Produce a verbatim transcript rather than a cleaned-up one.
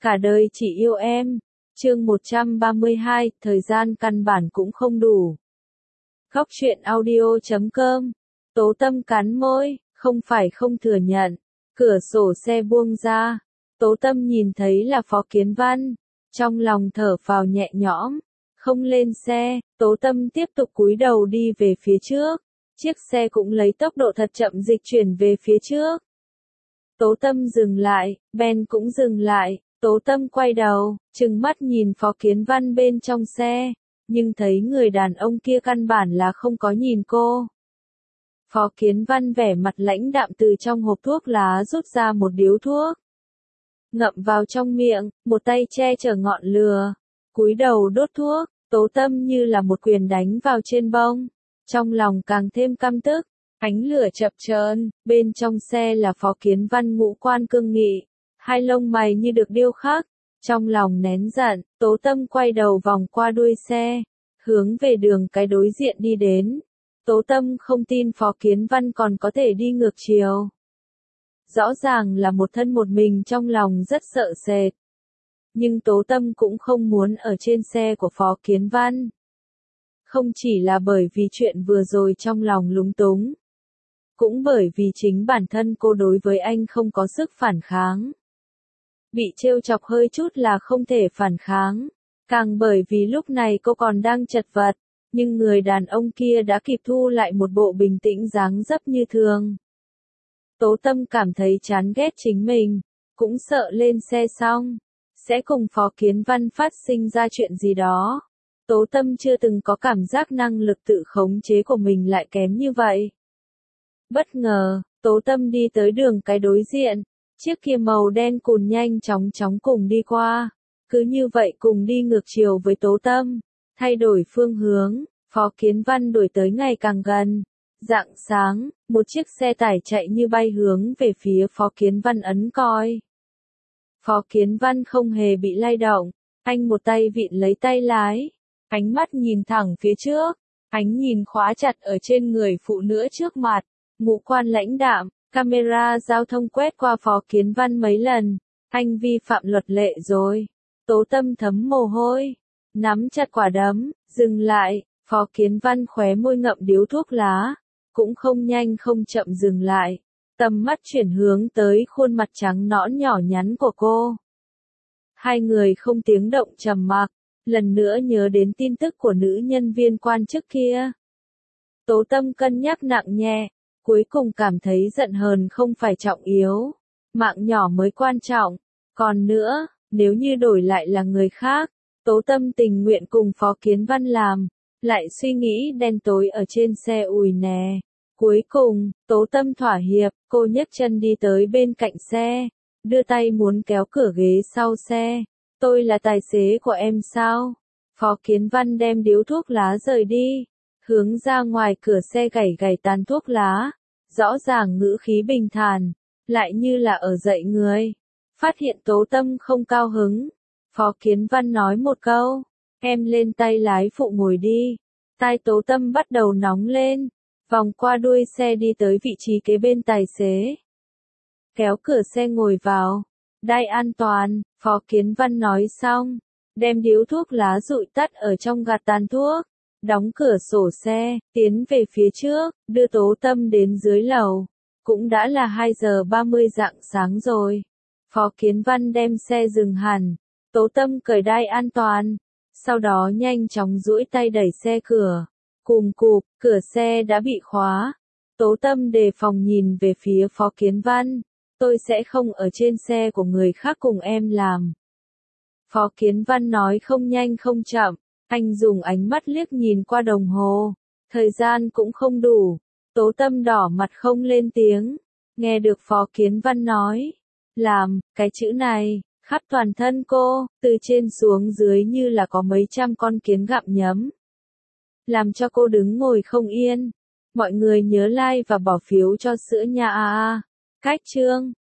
Cả đời chỉ yêu em. Chương một trăm ba mươi hai, thời gian căn bản cũng không đủ. Góc truyện audio chấm com. Tố Tâm cắn môi, không phải không thừa nhận. Cửa sổ xe buông ra. Tố Tâm nhìn thấy là Phó Kiến Văn. Trong lòng thở phào nhẹ nhõm. Không lên xe, Tố Tâm tiếp tục cúi đầu đi về phía trước. Chiếc xe cũng lấy tốc độ thật chậm dịch chuyển về phía trước. Tố Tâm dừng lại, Ben cũng dừng lại. Tố Tâm quay đầu, trừng mắt nhìn Phó Kiến Văn bên trong xe, nhưng thấy người đàn ông kia căn bản là không có nhìn cô. Phó Kiến Văn vẻ mặt lãnh đạm từ trong hộp thuốc lá rút ra một điếu thuốc. Ngậm vào trong miệng, một tay che chở ngọn lửa, cúi đầu đốt thuốc. Tố Tâm như là một quyền đánh vào trên bông, trong lòng càng thêm căm tức. Ánh lửa chập chờn, bên trong xe là Phó Kiến Văn ngũ quan cương nghị, hai lông mày như được điêu khắc, trong lòng nén giận. Tố Tâm quay đầu vòng qua đuôi xe, hướng về đường cái đối diện đi đến. Tố Tâm không tin Phó Kiến Văn còn có thể đi ngược chiều. Rõ ràng là một thân một mình, trong lòng rất sợ sệt. Nhưng Tố Tâm cũng không muốn ở trên xe của Phó Kiến Văn. Không chỉ là bởi vì chuyện vừa rồi trong lòng lúng túng, cũng bởi vì chính bản thân cô đối với anh không có sức phản kháng. Bị trêu chọc hơi chút là không thể phản kháng, càng bởi vì lúc này cô còn đang chật vật, nhưng người đàn ông kia đã kịp thu lại một bộ bình tĩnh dáng dấp như thường. Tố Tâm cảm thấy chán ghét chính mình, cũng sợ lên xe xong sẽ cùng Phó Kiến Văn phát sinh ra chuyện gì đó. Tố Tâm chưa từng có cảm giác năng lực tự khống chế của mình lại kém như vậy. Bất ngờ, Tố Tâm đi tới đường cái đối diện, chiếc kia màu đen cùn nhanh chóng chóng cùng đi qua, cứ như vậy cùng đi ngược chiều với Tố Tâm, thay đổi phương hướng. Phó Kiến Văn đuổi tới ngày càng gần. Rạng sáng, một chiếc xe tải chạy như bay hướng về phía Phó Kiến Văn ấn còi. Phó Kiến Văn không hề bị lay động, anh một tay vịn lấy tay lái, ánh mắt nhìn thẳng phía trước, ánh nhìn khóa chặt ở trên người phụ nữ trước mặt, ngũ quan lãnh đạm. Camera giao thông quét qua Phó Kiến Văn mấy lần, anh vi phạm luật lệ rồi. Tố Tâm thấm mồ hôi, nắm chặt quả đấm, dừng lại. Phó Kiến Văn khóe môi ngậm điếu thuốc lá, cũng không nhanh không chậm dừng lại, tầm mắt chuyển hướng tới khuôn mặt trắng nõn nhỏ nhắn của cô. Hai người không tiếng động trầm mặc, lần nữa nhớ đến tin tức của nữ nhân viên quan chức kia. Tố Tâm cân nhắc nặng nhẹ, cuối cùng cảm thấy giận hờn không phải trọng yếu, mạng nhỏ mới quan trọng. Còn nữa, nếu như đổi lại là người khác, Tố Tâm tình nguyện cùng Phó Kiến Văn làm, lại suy nghĩ đen tối ở trên xe ủi nè. Cuối cùng, Tố Tâm thỏa hiệp, cô nhấc chân đi tới bên cạnh xe, đưa tay muốn kéo cửa ghế sau xe. Tôi là tài xế của em sao? Phó Kiến Văn đem điếu thuốc lá rời đi, hướng ra ngoài cửa xe gảy gảy tàn thuốc lá, rõ ràng ngữ khí bình thản, lại như là ở dạy người. Phát hiện Tố Tâm không cao hứng, Phó Kiến Văn nói một câu, em lên tay lái phụ ngồi đi. Tai Tố Tâm bắt đầu nóng lên, vòng qua đuôi xe đi tới vị trí kế bên tài xế. Kéo cửa xe ngồi vào, đai an toàn. Phó Kiến Văn nói xong, đem điếu thuốc lá dụi tắt ở trong gạt tàn thuốc, đóng cửa sổ xe, tiến về phía trước, đưa Tố Tâm đến dưới lầu. Cũng đã là hai giờ ba mươi rạng sáng rồi. Phó Kiến Văn đem xe dừng hẳn, Tố Tâm cởi đai an toàn, sau đó nhanh chóng duỗi tay đẩy xe cửa. Cùm cụp, cửa xe đã bị khóa. Tố Tâm đề phòng nhìn về phía Phó Kiến Văn. Tôi sẽ không ở trên xe của người khác cùng em làm. Phó Kiến Văn nói không nhanh không chậm, anh dùng ánh mắt liếc nhìn qua đồng hồ. Thời gian cũng không đủ. Tố Tâm đỏ mặt không lên tiếng. Nghe được Phó Kiến Văn nói, làm, cái chữ này, khắp toàn thân cô, từ trên xuống dưới như là có mấy trăm con kiến gặm nhấm. Làm cho cô đứng ngồi không yên. Mọi người nhớ like và bỏ phiếu cho sữa nhà a a. Cách chương.